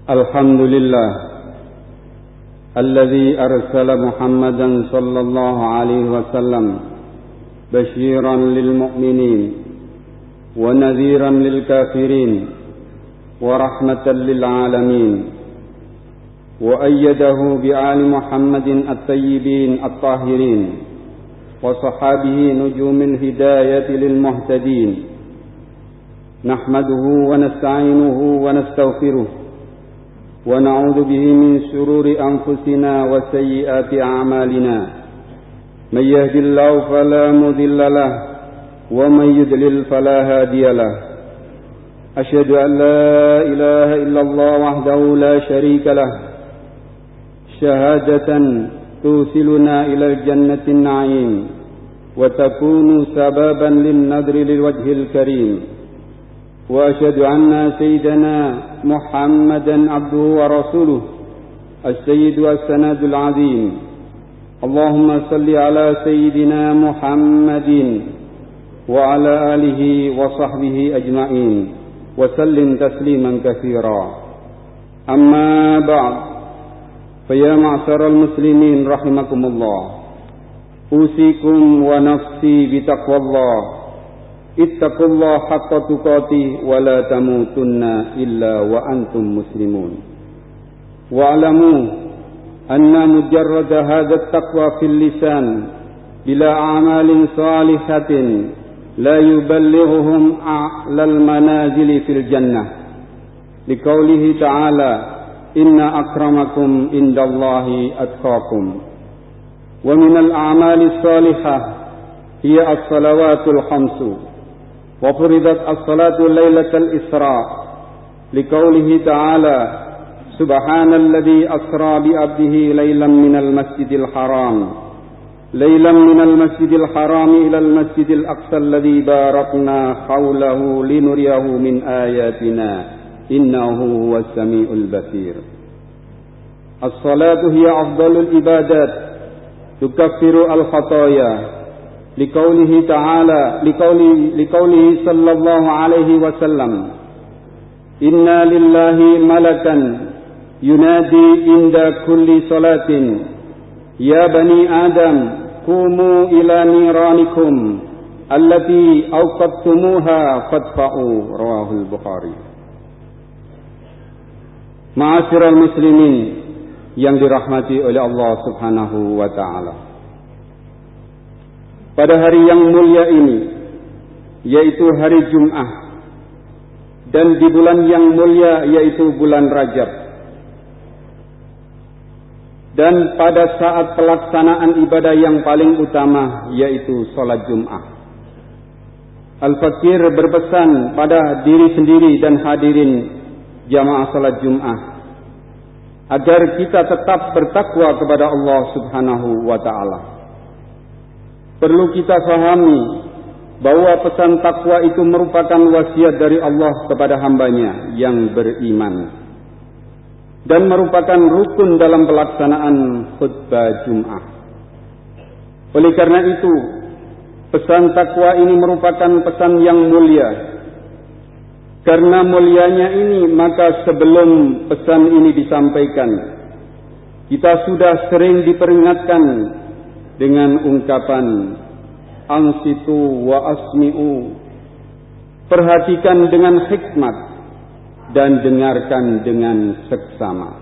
الحمد لله الذي أرسل محمدا صلى الله عليه وسلم بشيرا للمؤمنين ونذيرا للكافرين ورحمة للعالمين، وأيده بآل محمد الطيبين الطاهرين وصحابه نجوم الهداية للمهتدين. نحمده ونستعينه ونستغفره ونعوذ به من شرور أنفسنا وسيئات أعمالنا. من يهد الله فلا مضل له ومن يضلل فلا هادي له. أشهد أن لا إله إلا الله وحده لا شريك له شهادة توصلنا إلى الجنة النعيم وتكون سببا للنظر للوجه الكريم. وأشهد أن سيدنا محمدا عبده ورسوله السيد والسند العظيم. اللهم صل على سيدنا محمد وعلى آله وصحبه أجمعين وسلم تسليما كثيرا. أما بعد، فيا معشر المسلمين رحمكم الله، أوصيكم ونفسي بتقوى الله. ittaqullah haqqa tuqatih wa la tamutunna illa wa antum muslimun. Wa'lamu anna mujarrad hadha at-taqwa fil lisan bila a'malin salihatin la yuballighuhum a'lal manazili fil jannah. Liqaulihi ta'ala, inna akramakum indallahi atqakum. Wa minal a'mali salihah hiya as-salawatul khamsu. وفرضت الصلاة ليلة الإسراء لقوله تعالى سبحان الذي أسرى بعبده ليلا من المسجد الحرام إلى المسجد الأقصى الذي باركنا حوله لنريه من آياتنا إنه هو السميع البصير. الصلاة هي أفضل العبادات تكفر الخطايا لقوله تعالى لقوله صلى الله عليه وسلم إنا لله ملكا ينادي عند كل صلاة يا بني آدم قوموا إلى نيرانكم التي أوقدتموها فادفعوا. رواه البخاري. Ma'asyiral muslimin yang dirahmati oleh Allah Subhanahu wa taala. Pada hari yang mulia ini, yaitu hari Jum'ah, dan di bulan yang mulia yaitu bulan Rajab, dan pada saat pelaksanaan ibadah yang paling utama yaitu sholat Jum'ah, Al-Fakir berpesan pada diri sendiri dan hadirin jamaah sholat Jum'ah agar kita tetap bertakwa kepada Allah Subhanahu wa ta'ala. Perlu kita fahami bahwa pesan takwa itu merupakan wasiat dari Allah kepada hambanya yang beriman dan merupakan rukun dalam pelaksanaan khutbah Jum'ah. Oleh karena itu, pesan takwa ini merupakan pesan yang mulia. Karena mulianya ini, maka sebelum pesan ini disampaikan, kita sudah sering diperingatkan dengan ungkapan ansitu wa asmi'u, perhatikan dengan hikmat dan dengarkan dengan seksama.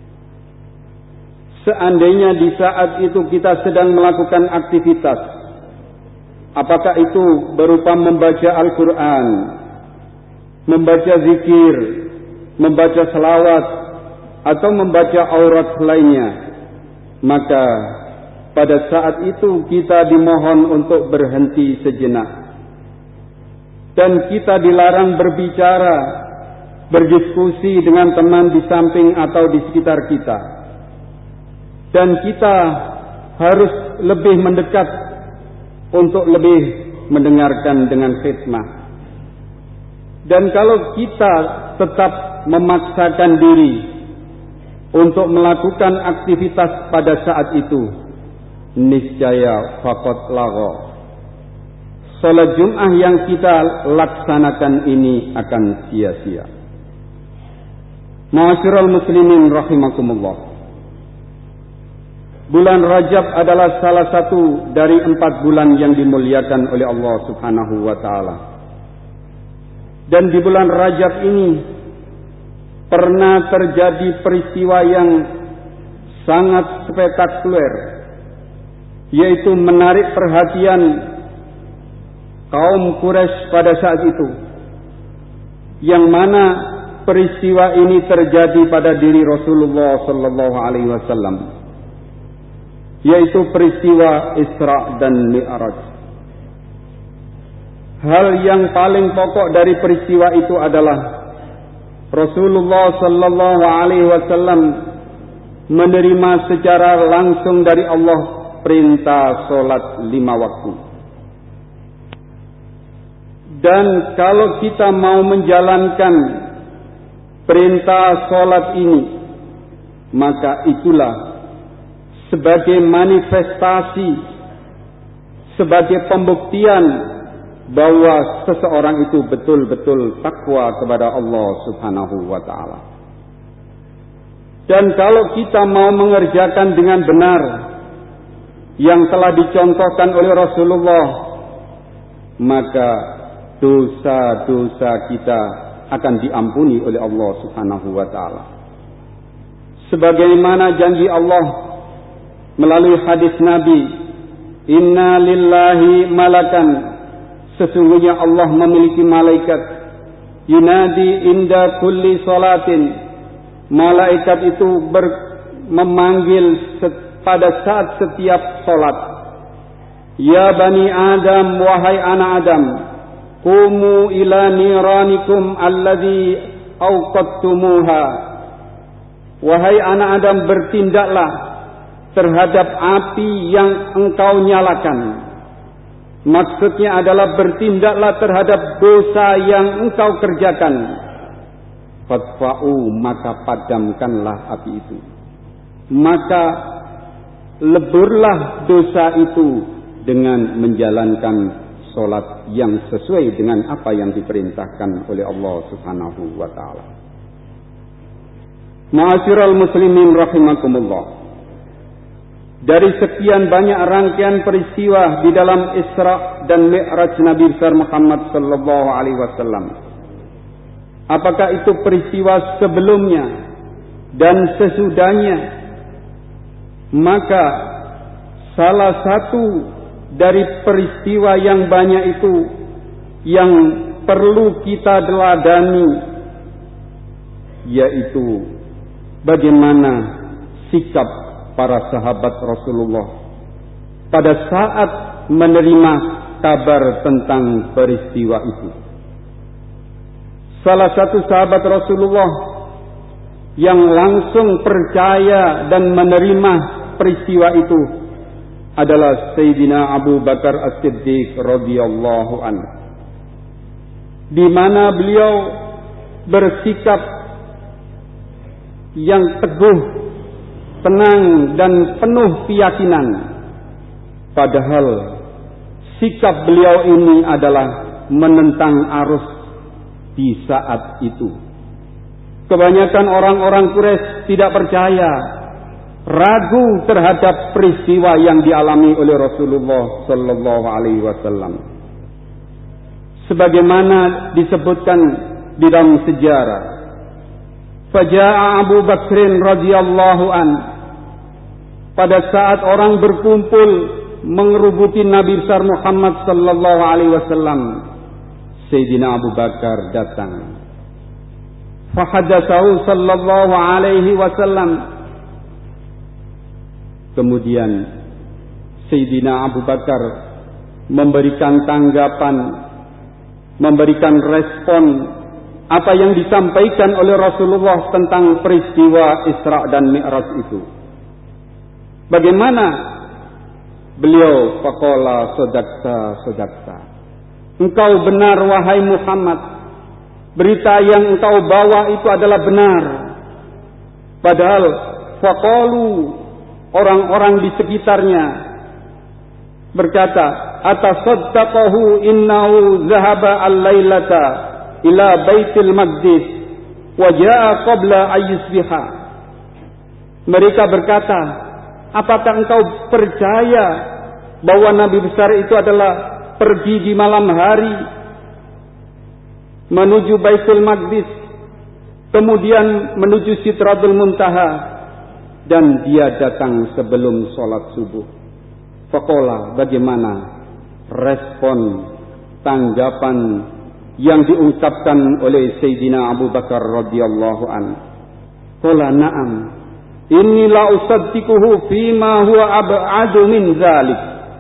Seandainya di saat itu kita sedang melakukan aktivitas, apakah itu berupa membaca Al-Quran, membaca zikir, membaca selawat, atau membaca aurat lainnya, maka pada saat itu kita dimohon untuk berhenti sejenak. Dan kita dilarang berbicara, berdiskusi dengan teman di samping atau di sekitar kita. Dan kita harus lebih mendekat untuk lebih mendengarkan dengan khidmah. Dan kalau kita tetap memaksakan diri untuk melakukan aktivitas pada saat itu, niscaya faqad lagha. Salat Jum'ah yang kita laksanakan ini akan sia-sia. Ma'asyiral muslimin rahimakumullah. Bulan Rajab adalah salah satu dari 4 bulan yang dimuliakan oleh Allah Subhanahu wa taala. Dan di bulan Rajab ini pernah terjadi peristiwa yang sangat spektakuler, yaitu menarik perhatian kaum Quraisy pada saat itu, yang mana peristiwa ini terjadi pada diri Rasulullah sallallahu alaihi wasallam, yaitu peristiwa Isra dan Mi'raj. Hal yang paling pokok dari peristiwa itu adalah Rasulullah sallallahu alaihi wasallam menerima secara langsung dari Allah perintah salat 5 waktu. Dan kalau kita mau menjalankan perintah salat ini, maka itulah sebagai manifestasi, sebagai pembuktian bahwa seseorang itu betul-betul takwa kepada Allah Subhanahu wa taala. Dan kalau kita mau mengerjakan dengan benar yang telah dicontohkan oleh Rasulullah, maka dosa-dosa kita akan diampuni oleh Allah Subhanahu wa taala. Sebagaimana janji Allah melalui hadis Nabi, "Inna lillahi malakan", sesungguhnya Allah memiliki malaikat, "Yunadi inda kulli salatin", malaikat itu memanggil pada saat setiap salat, "Ya bani Adam, wahai anak Adam, qumu ila niranikum alladhi awqattumuha", wahai anak Adam, bertindaklah terhadap api yang engkau nyalakan. Maksudnya adalah bertindaklah terhadap dosa yang engkau kerjakan. Fadfa'u, maka padamkanlah api itu. Maka leburlah dosa itu dengan menjalankan solat yang sesuai dengan apa yang diperintahkan oleh Allah Subhanahu wa taala. Ma'asyiral muslimin rahimakumullah. Dari sekian banyak rangkaian peristiwa di dalam Isra dan Mi'raj Nabi besar Muhammad sallallahu alaihi wasallam, apakah itu peristiwa sebelumnya dan sesudahnya, maka salah satu dari peristiwa yang banyak itu yang perlu kita teladani, yaitu bagaimana sikap para sahabat Rasulullah pada saat menerima kabar tentang peristiwa itu. Salah satu sahabat Rasulullah yang langsung percaya dan menerima peristiwa itu adalah Sayyidina Abu Bakar As-Siddiq radhiyallahu anhu, di mana beliau bersikap yang teguh, tenang dan penuh keyakinan, padahal sikap beliau ini adalah menentang arus di saat itu. Kebanyakan orang-orang Quraisy tidak percaya, ragu terhadap peristiwa yang dialami oleh Rasulullah sallallahu alaihi wasallam. Sebagaimana disebutkan di dalam sejarah, faja'a Abu Bakrin radhiyallahu an, pada saat orang berkumpul mengerubuti Nabi besar Muhammad sallallahu alaihi wasallam, Sayyidina Abu Bakar datang. Fahadatsahu sallallahu alaihi wasallam. Kemudian Sayyidina Abu Bakar memberikan tanggapan, memberikan respon apa yang disampaikan oleh Rasulullah tentang peristiwa Isra dan Mi'raj itu. Bagaimana beliau? Faqala sadaqta. Engkau benar wahai Muhammad. Berita yang engkau bawa itu adalah benar. Padahal faqalu, orang-orang di sekitarnya berkata, atasaddaqahu innahu zahaba al-lailata ila Baitul Maqdis wa jaa qabla ayyusbiha. Mereka berkata, apakah engkau percaya bahwa Nabi besar itu adalah pergi di malam hari menuju Baitul Maqdis, kemudian menuju Sidratul Muntaha, dan dia datang sebelum sholat subuh. Faqala, bagaimana respon, tanggapan yang diungkapkan oleh Sayyidina Abu Bakar radhiyallahu an? Qala na'am, inni la usaddiquhu fima huwa ab'adu min dzalik.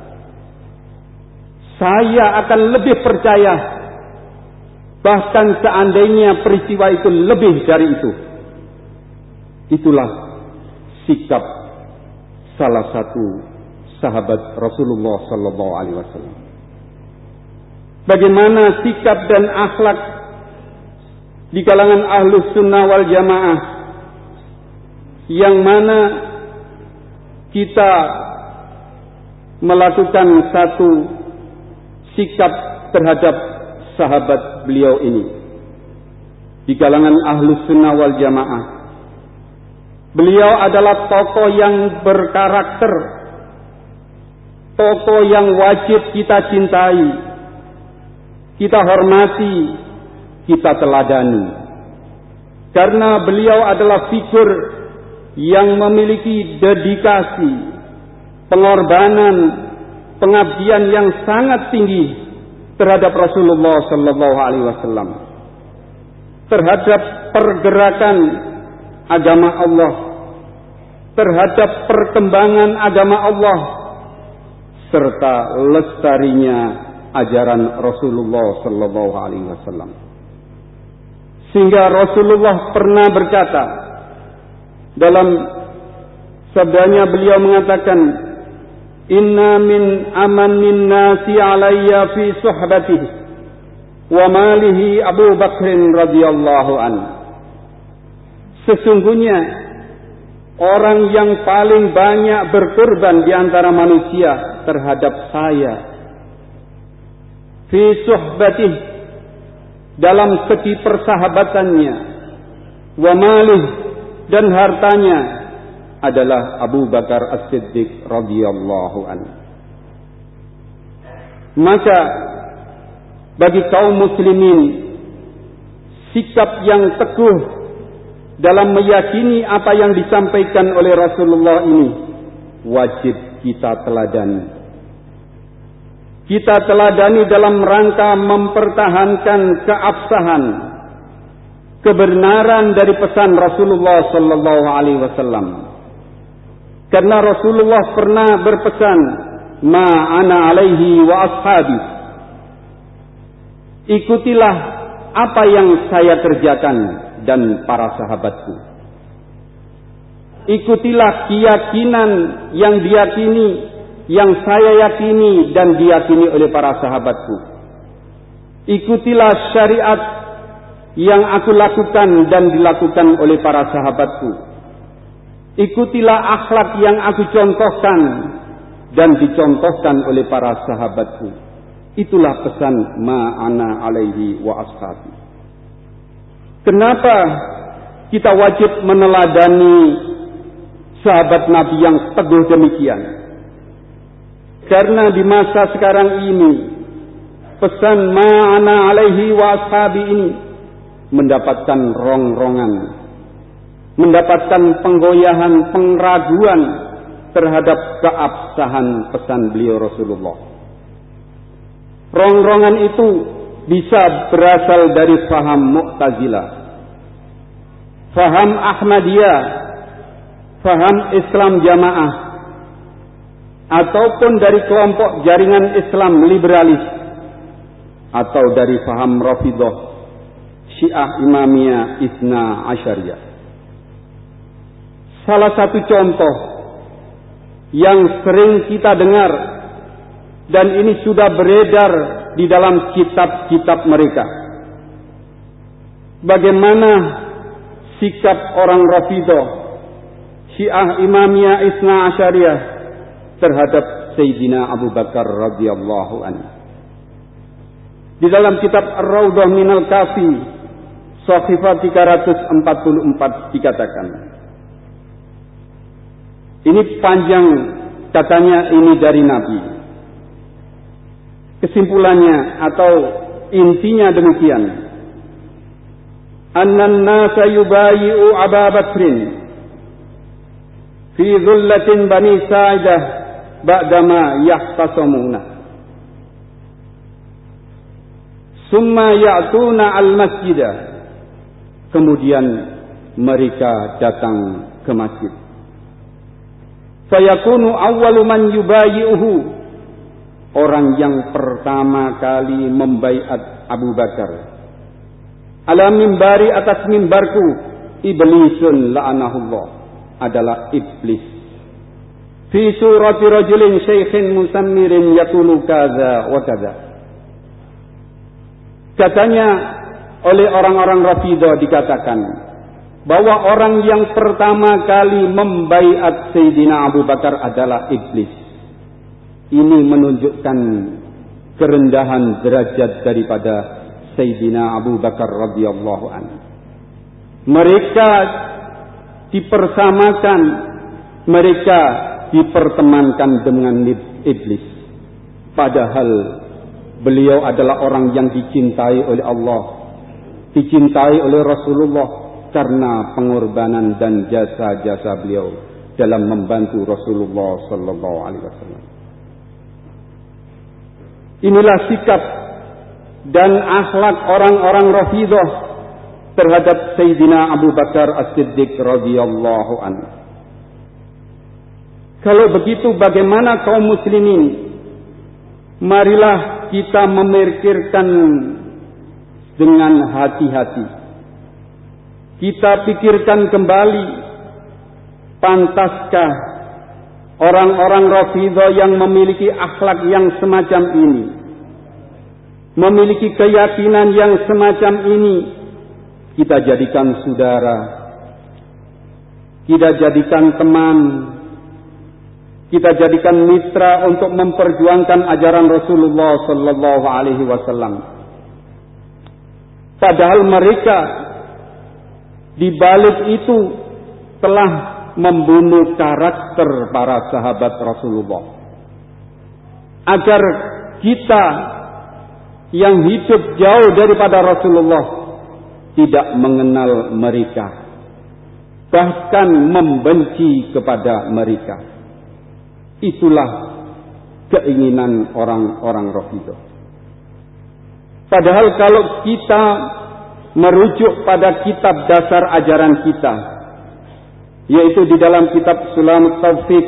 Saya akan lebih percaya, bahkan seandainya peristiwa itu lebih dari itu. Itulah sikap salah satu sahabat Rasulullah sallallahu alaihi wasallam. Bagaimana sikap dan akhlak di kalangan Ahlus Sunnah wal Jamaah, yang mana kita melakukan satu sikap terhadap sahabat beliau ini di kalangan Ahlus Sunnah wal Jamaah. Beliau adalah tokoh yang berkarakter, tokoh yang wajib kita cintai, kita hormati, kita teladani. Karena beliau adalah figur yang memiliki dedikasi, pengorbanan, pengabdian yang sangat tinggi terhadap Rasulullah sallallahu alaihi wasallam, terhadap pergerakan agama Allah, terhadap perkembangan agama Allah, serta lestarinya ajaran Rasulullah sallallahu alaihi wasallam. Sehingga Rasulullah pernah berkata dalam sabdanya, beliau mengatakan, inna min amanin nasi alayya fi suhbatihi wa malihi Abu Bakrin radhiyallahu an. Sesungguhnya orang yang paling banyak berkorban di antara manusia terhadap saya, fi suhbatihi, dalam segi persahabatannya, wa malih, dan hartanya, adalah Abu Bakar As-Siddiq radhiyallahu anhu. Maka bagi kaum muslimin, sikap yang teguh dalam meyakini apa yang disampaikan oleh Rasulullah ini wajib kita teladani. Kita teladani dalam rangka mempertahankan keabsahan, kebenaran dari pesan Rasulullah sallallahu alaihi wasallam. Karena Rasulullah pernah berpesan, ma ana alaihi wa ashabi. Ikutilah apa yang saya kerjakan dan para sahabatku. Ikutilah keyakinan yang diyakini, yang saya yakini dan diyakini oleh para sahabatku. Ikutilah syariat yang aku lakukan dan dilakukan oleh para sahabatku. Ikutilah akhlak yang aku contohkan dan dicontohkan oleh para sahabatku. Itulah pesan ma'ana alaihi wa ashabi. Kenapa kita wajib meneladani sahabat Nabi yang teguh demikian? Karena di masa sekarang ini, pesan ma'ana alaihi wa ashabi ini mendapatkan rongrongan, mendapatkan penggoyahan, pengraguan terhadap keabsahan pesan beliau Rasulullah. Rongrongan itu bisa berasal dari faham Mu'tazilah, faham Ahmadiyah, faham Islam Jamaah, ataupun dari kelompok jaringan Islam liberalis, atau dari faham Rafidah, Syiah Imamiyah, Isna Asyariyah. Salah satu contoh yang sering kita dengar, dan ini sudah beredar di dalam kitab-kitab mereka, bagaimana sikap orang Rafidah, Syiah Imamiyah, Isna Asyariyah terhadap Sayyidina Abu Bakar radhiyallahu anhu. Di dalam kitab Ar-Raudhah Minal Kafi, Shahifah 344 dikatakan. Ini panjang katanya, ini dari Nabi. Kesimpulannya atau intinya demikian. Annan nasa yubayi'u Aba Bakrin fi dhullatin Bani Sa'idah ba'dama yahtasamuna. Summa ya'tuna al-masjidah. Kemudian mereka datang ke masjid. Fayakunu awwalu man yubayi'uhu. Orang yang pertama kali membaiat Abu Bakar. Ala mimbari, atas mimbarku, iblisun la'anahullah, adalah iblis. Fi surati rajulin syaikhin musammirin yaqulu kaza wa kaza. Katanya oleh orang-orang Rafidah dikatakan bahwa orang yang pertama kali membaiat Sayyidina Abu Bakar adalah iblis. Ini menunjukkan kerendahan derajat daripada Sayyidina Abu Bakar radhiyallahu anhu. Mereka dipersamakan, mereka dipertemankan dengan iblis. Padahal beliau adalah orang yang dicintai oleh Allah, dicintai oleh Rasulullah karena pengorbanan dan jasa-jasa beliau dalam membantu Rasulullah sallallahu alaihi wasallam. Inilah sikap dan akhlak orang-orang Rafidah terhadap Sayyidina Abu Bakar As-Siddiq radhiyallahu anhu. Kalau begitu bagaimana kaum muslimin? Marilah kita memikirkan dengan hati-hati. Kita pikirkan kembali, pantaskah orang-orang Rafidah yang memiliki akhlak yang semacam ini, memiliki keyakinan yang semacam ini, kita jadikan saudara, kita jadikan teman, kita jadikan mitra untuk memperjuangkan ajaran Rasulullah sallallahu alaihi wasallam. Padahal mereka di balik itu telah membunuh karakter para sahabat Rasulullah. Agar kita yang hidup jauh daripada Rasulullah tidak mengenal mereka, bahkan membenci kepada mereka. Itulah keinginan orang-orang Rafidah. Padahal kalau kita merujuk pada kitab dasar ajaran kita, yaitu di dalam kitab Sulamut Taufiq,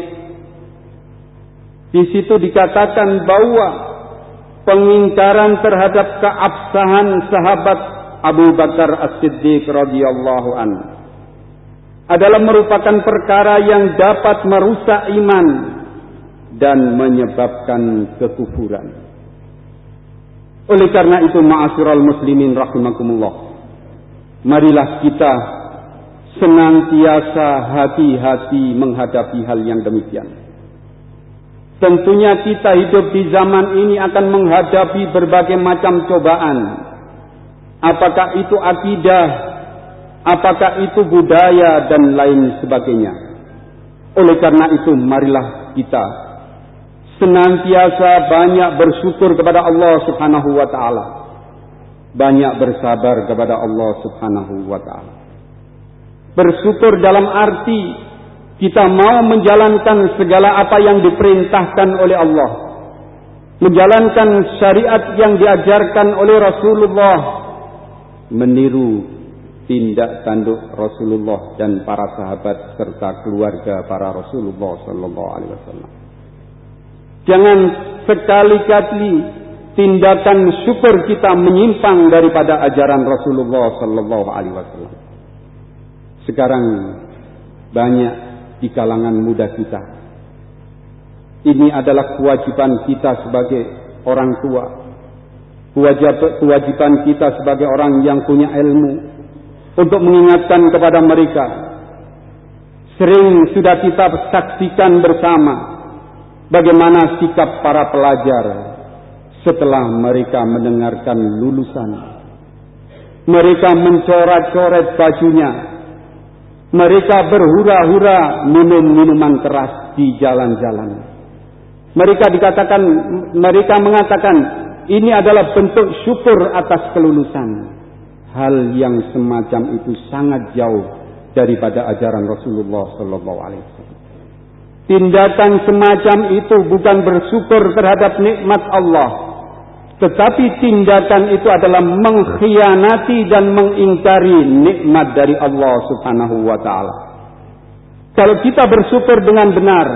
di situ dikatakan bahwa pengingkaran terhadap keabsahan sahabat Abu Bakar As-Siddiq radhiyallahu anhu adalah merupakan perkara yang dapat merusak iman dan menyebabkan kekufuran. Oleh karena itu, ma'asyiral muslimin rahimakumullah, marilah kita senantiasa hati-hati menghadapi hal yang demikian. Tentunya kita hidup di zaman ini akan menghadapi berbagai macam cobaan. Apakah itu akidah, apakah itu budaya dan lain sebagainya. Oleh karena itu, marilah kita senantiasa banyak bersyukur kepada Allah Subhanahu wa taala. Banyak bersabar kepada Allah Subhanahu wa taala. Bersyukur dalam arti kita mau menjalankan segala apa yang diperintahkan oleh Allah, menjalankan syariat yang diajarkan oleh Rasulullah, meniru tindak tanduk Rasulullah dan para sahabat serta keluarga para Rasulullah sallallahu alaihi wasallam. Jangan sekali-kali tindakan syukur kita menyimpang daripada ajaran Rasulullah sallallahu alaihi wasallam. Sekarang banyak di kalangan muda kita. Ini adalah kewajiban kita sebagai orang tua. Kewajiban kita sebagai orang yang punya ilmu untuk mengingatkan kepada mereka. Sering sudah kita saksikan bersama bagaimana sikap para pelajar setelah mereka mendengarkan lulusan. Mereka mencoret-coret bajunya. Mereka berhura-hura minum minuman keras di jalan-jalan. Mereka mengatakan ini adalah bentuk syukur atas kelulusan. Hal yang semacam itu sangat jauh daripada ajaran Rasulullah sallallahu alaihi wasallam. Tindakan semacam itu bukan bersyukur terhadap nikmat Allah, tetapi tindakan itu adalah mengkhianati dan mengingkari nikmat dari Allah Subhanahu wa taala. Kalau kita bersyukur dengan benar,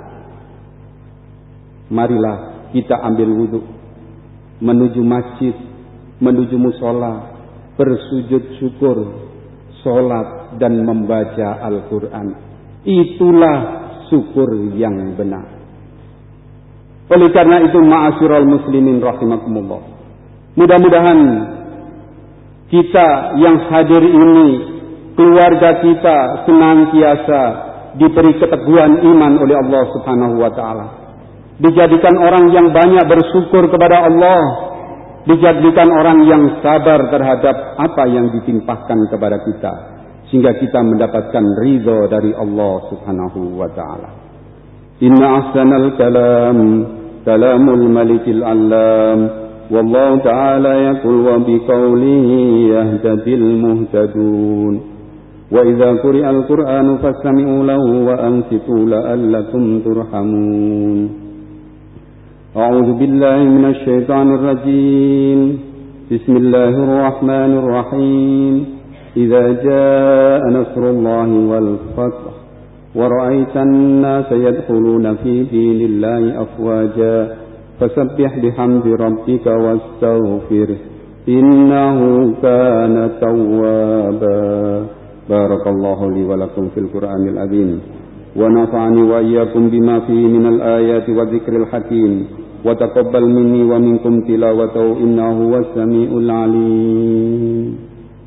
marilah kita ambil wudhu, menuju masjid, menuju musola, bersujud syukur, sholat dan membaca Al-Quran. Itulah syukur yang benar. Oleh karena itu, ma'asyiral muslimin rahimakumullah, mudah-mudahan kita yang hadir ini, keluarga kita senantiasa diberi keteguhan iman oleh Allah Subhanahu wa taala. Dijadikan orang yang banyak bersyukur kepada Allah, dijadikan orang yang sabar terhadap apa yang ditimpahkan kepada kita, sehingga kita mendapatkan ridha dari Allah Subhanahu wa taala. Inna ahsanal kalam kalamul malikil allam, wallahu ta'ala yaqul wa biqaulihi yahtadil muhtadun. Wa idza quri'al qur'anu fastami'u lahu wa ansitu la'allakum turhamun. أعوذ بالله من الشيطان الرجيم. بسم الله الرحمن الرحيم. إذا جاء نصر الله والفتح ورأيت الناس يدخلون في دين الله أفواجا فسبح بحمد ربك واستغفره إنه كان توابا. بارك الله لي ولكم في القرآن العظيم ونفعني وإياكم بما فيه من الآيات والذكر الحكيم وتقبل مني ومنكم تلاوته إنه هو السميع العليم.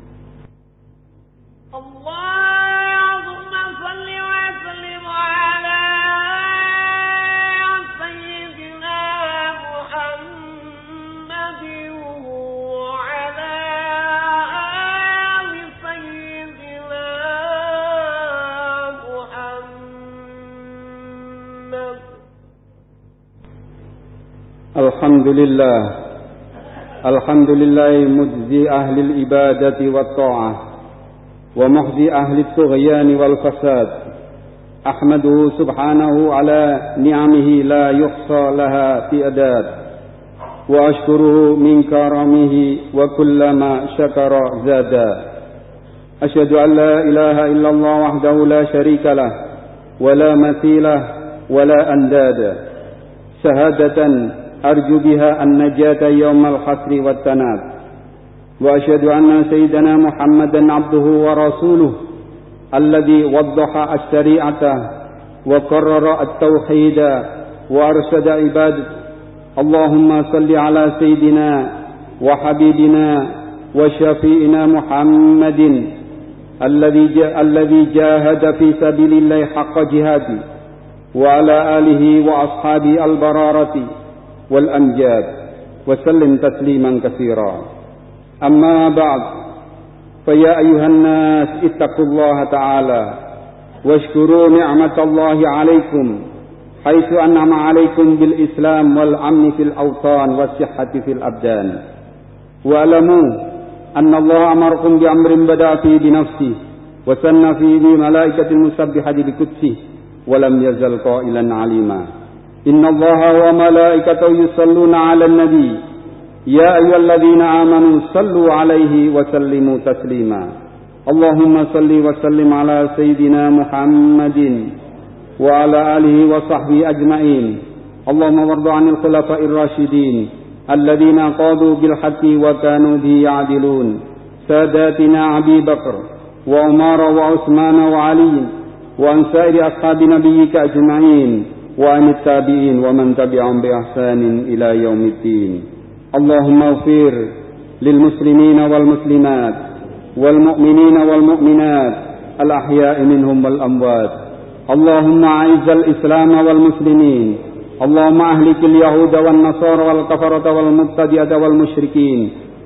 الحمد لله مجزي أهل الإبادة والطاعة ومخزي أهل الطغيان والفساد. أحمده سبحانه على نعمه لا يحصى لها تعداد، وأشكره من كرمه وكلما شكر زادا. أشهد أن لا إله إلا الله وحده لا شريك له ولا مثيل ولا أنداد، شهادة أرجو بها النجاة يوم الحسر والتناد. وأشهد أن سيدنا محمدا عبده ورسوله الذي وضح الشريعة وقرر التوحيد وأرشد عباده. اللهم صل على سيدنا وحبيبنا وشفيعنا محمد الذي جاهد في سبيل الله حق جهاده، وعلى آله وأصحابه البرارة والأمجاد، وسلم تسليما كثيرا. أما بعد، فيا أيها الناس اتقوا الله تعالى واشكروا نعمة الله عليكم حيث أنعم عليكم بالإسلام والأمن في الأوطان والصحة في الأبدان. واعلموا أن الله أمركم بأمر بدأ فيه بنفسه وثنى فيه بملائكة المسبحة بقدسه ولم يزل قائلا عليما. إن الله وملائكته يصلون على النبي يا أيها الذين آمنوا صلوا عليه وسلموا تسليما. اللهم صل وسلم على سيدنا محمد وعلى آله وصحبه أجمعين. اللهم وارض عن الخلفاء الراشدين الذين قادوا بالحق وكانوا به يعدلون، ساداتنا أبي بكر وعمر وعثمان وعلي، وعن سائر أصحاب نبيك أجمعين، وعن التابعين ومن تبعهم بإحسان إلى يوم الدين. اللهم اغفر للمسلمين والمسلمات والمؤمنين والمؤمنات الأحياء منهم والأموات. اللهم أعز الإسلام والمسلمين. اللهم أهلك اليهود والنصارى والكفرة والمبتدئة والمشركين.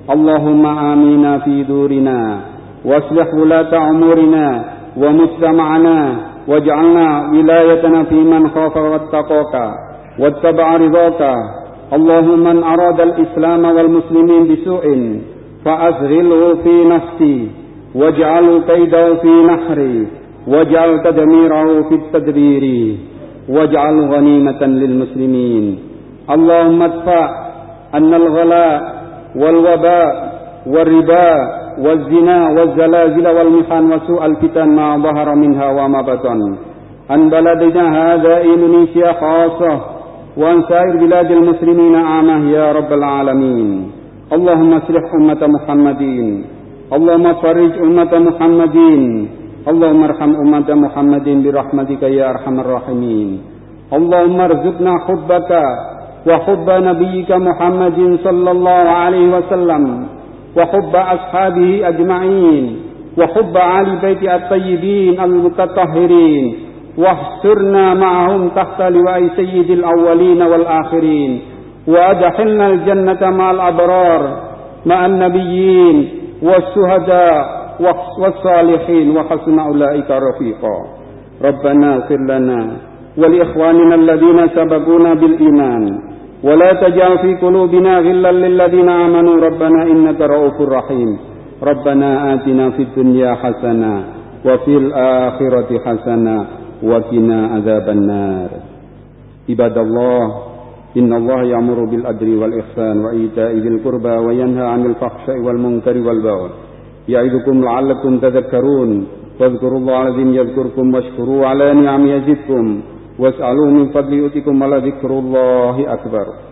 اللهم آمنا في دورنا واصلح ولاة أمورنا ومجتمعنا واجعلنا ولايتنا في من خاف واتقاك واتبع رضاك. اللهم من أراد الإسلام والمسلمين بسوء فأشغله في نفسي واجعل كيده في نحري واجعل تدميره في التدبير واجعل غنيمة للمسلمين. اللهم ادفع عنا الغلاء والوباء والربا والزنا والزلازل والمحن وسوء الفتن ما ظهر منها وما بطن عن بلدنا هذا إندونيسيا خاصة وعن سائر بلاد المسلمين عامة يا رب العالمين. اللهم اصلح أمة محمدين، اللهم فرج أمة محمدين، اللهم ارحم أمة محمد برحمتك يا أرحم الراحمين. اللهم ارزقنا حبك وحب نبيك محمد صلى الله عليه وسلم وحب أصحابه أجمعين وحب آل بيت الطيبين المتطهرين واحشرنا معهم تحت لواء سيد الأولين والآخرين وأدخلنا الجنة مع الأبرار مع النبيين والشهداء والصالحين وحسن أولئك رفيقا. ربنا اغفر لنا ولإخواننا الذين سبقونا بالإيمان ولا تجعل في قلوبنا غلا للذين آمنوا ربنا إنك رؤوف رحيم. ربنا آتنا في الدنيا حسنة وفي الآخرة حسنة وقنا عذاب النار. عباد الله، إن الله يأمر بالعدل والإحسان وإيتاء ذي القربى وينهى عن الفحشاء والمنكر والبغي يعظكم لعلكم تذكرون. واذكروا الله العظيم يذكركم واشكروه على نعمه يزدكم واسألوا من فضله يؤتكم ولذكر الله أكبر.